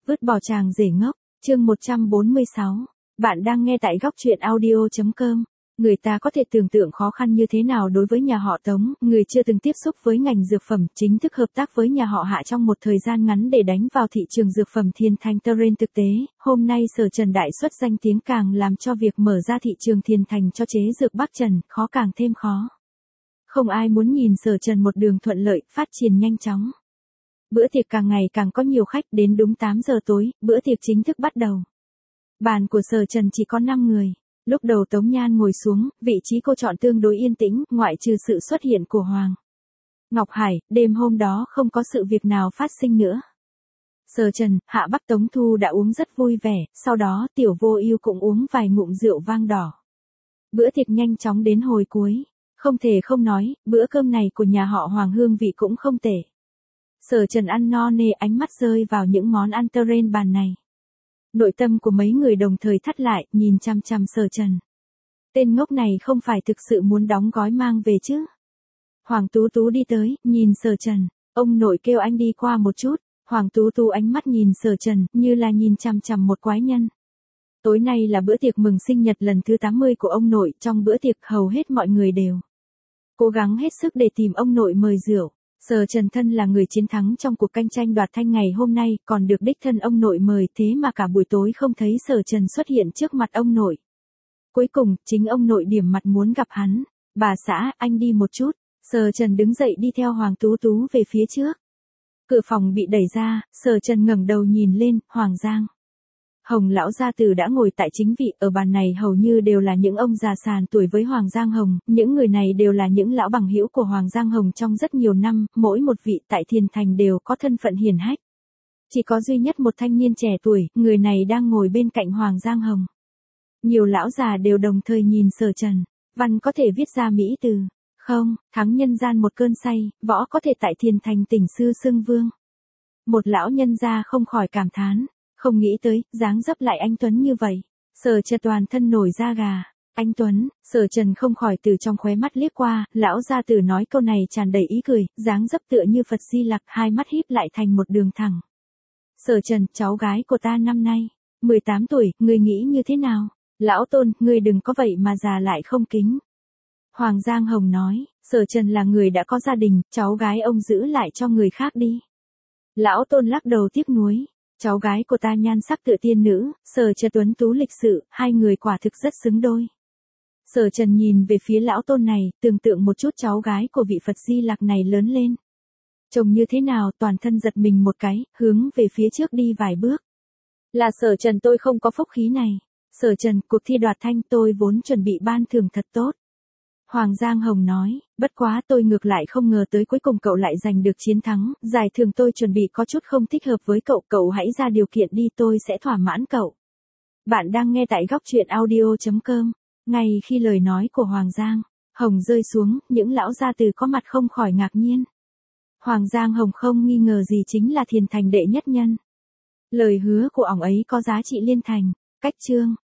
Vứt bỏ chàng rể ngốc, chương 146. Bạn đang nghe tại góc truyện audio.com. Người ta có thể tưởng tượng khó khăn như thế nào đối với nhà họ Tống, người chưa từng tiếp xúc với ngành dược phẩm, chính thức hợp tác với nhà họ Hạ trong một thời gian ngắn để đánh vào thị trường dược phẩm Thiên Thành Terrain. Thực tế, hôm nay Sở Trần đại xuất danh tiếng càng làm cho việc mở ra thị trường Thiên Thành cho chế dược Bắc Trần, khó càng thêm khó. Không ai muốn nhìn Sở Trần một đường thuận lợi, phát triển nhanh chóng. Bữa tiệc càng ngày càng có nhiều khách, đến đúng 8 giờ tối, bữa tiệc chính thức bắt đầu. Bàn của Sở Trần chỉ có 5 người. Lúc đầu Tống Nhan ngồi xuống, vị trí cô chọn tương đối yên tĩnh, ngoại trừ sự xuất hiện của Hoàng Ngọc Hải, đêm hôm đó không có sự việc nào phát sinh nữa. Sở Trần, Hạ Bắc Tống Thu đã uống rất vui vẻ, sau đó Tiểu Vô Ưu cũng uống vài ngụm rượu vang đỏ. Bữa tiệc nhanh chóng đến hồi cuối. Không thể không nói, bữa cơm này của nhà họ Hoàng hương vị cũng không tệ. Sở Trần ăn no nê, ánh mắt rơi vào những món ăn terrain bàn này. Nội tâm của mấy người đồng thời thắt lại, nhìn chằm chằm Sở Trần. Tên ngốc này không phải thực sự muốn đóng gói mang về chứ? Hoàng Tú Tú đi tới, nhìn Sở Trần. Ông nội kêu anh đi qua một chút. Hoàng Tú Tú ánh mắt nhìn Sở Trần, như là nhìn chằm chằm một quái nhân. Tối nay là bữa tiệc mừng sinh nhật lần thứ 80 của ông nội, trong bữa tiệc hầu hết mọi người đều cố gắng hết sức để tìm ông nội mời rượu. Sở Trần thân là người chiến thắng trong cuộc cạnh tranh đoạt thanh ngày hôm nay, còn được đích thân ông nội mời, thế mà cả buổi tối không thấy Sở Trần xuất hiện trước mặt ông nội. Cuối cùng, chính ông nội điểm mặt muốn gặp hắn. Bà xã, anh đi một chút. Sở Trần đứng dậy đi theo Hoàng Tú Tú về phía trước. Cửa phòng bị đẩy ra, Sở Trần ngẩng đầu nhìn lên, Hoàng Giang Hồng lão gia tử đã ngồi tại chính vị, ở bàn này hầu như đều là những ông già sàn tuổi với Hoàng Giang Hồng, những người này đều là những lão bằng hữu của Hoàng Giang Hồng trong rất nhiều năm, mỗi một vị tại Thiên Thành đều có thân phận hiển hách. Chỉ có duy nhất một thanh niên trẻ tuổi, người này đang ngồi bên cạnh Hoàng Giang Hồng. Nhiều lão già đều đồng thời nhìn Sở Trần. Văn có thể viết ra mỹ từ, không, thắng nhân gian một cơn say, võ có thể tại Thiên Thành tỉnh sư xưng vương. Một lão nhân gia không khỏi cảm thán. Không nghĩ tới, dáng dấp lại anh Tuấn như vậy. Sở Trần toàn thân nổi da gà. Anh Tuấn, Sở Trần không khỏi từ trong khóe mắt liếc qua, lão gia tử nói câu này tràn đầy ý cười, dáng dấp tựa như Phật Di Lặc, hai mắt híp lại thành một đường thẳng. Sở Trần, cháu gái của ta năm nay 18 tuổi, ngươi nghĩ như thế nào? Lão Tôn, ngươi đừng có vậy mà già lại không kính. Hoàng Giang Hồng nói, Sở Trần là người đã có gia đình, cháu gái ông giữ lại cho người khác đi. Lão Tôn lắc đầu tiếc nuối. Cháu gái của ta nhan sắc tựa tiên nữ, Sở Trần tuấn tú lịch sự, hai người quả thực rất xứng đôi. Sở Trần nhìn về phía lão Tôn này, tưởng tượng một chút cháu gái của vị Phật Di Lặc này lớn lên. Trông như thế nào, toàn thân giật mình một cái, hướng về phía trước đi vài bước. Là Sở Trần, tôi không có phúc khí này. Sở Trần, cuộc thi đoạt thanh tôi vốn chuẩn bị ban thưởng thật tốt. Hoàng Giang Hồng nói, bất quá tôi ngược lại không ngờ tới cuối cùng cậu lại giành được chiến thắng, giải thưởng tôi chuẩn bị có chút không thích hợp với cậu, cậu hãy ra điều kiện đi, tôi sẽ thỏa mãn cậu. Bạn đang nghe tại góc truyện audio.com. Ngay khi lời nói của Hoàng Giang Hồng rơi xuống, những lão gia tử có mặt không khỏi ngạc nhiên. Hoàng Giang Hồng không nghi ngờ gì chính là Thiên Thành đệ nhất nhân. Lời hứa của ổng ấy có giá trị liên thành. Cách chương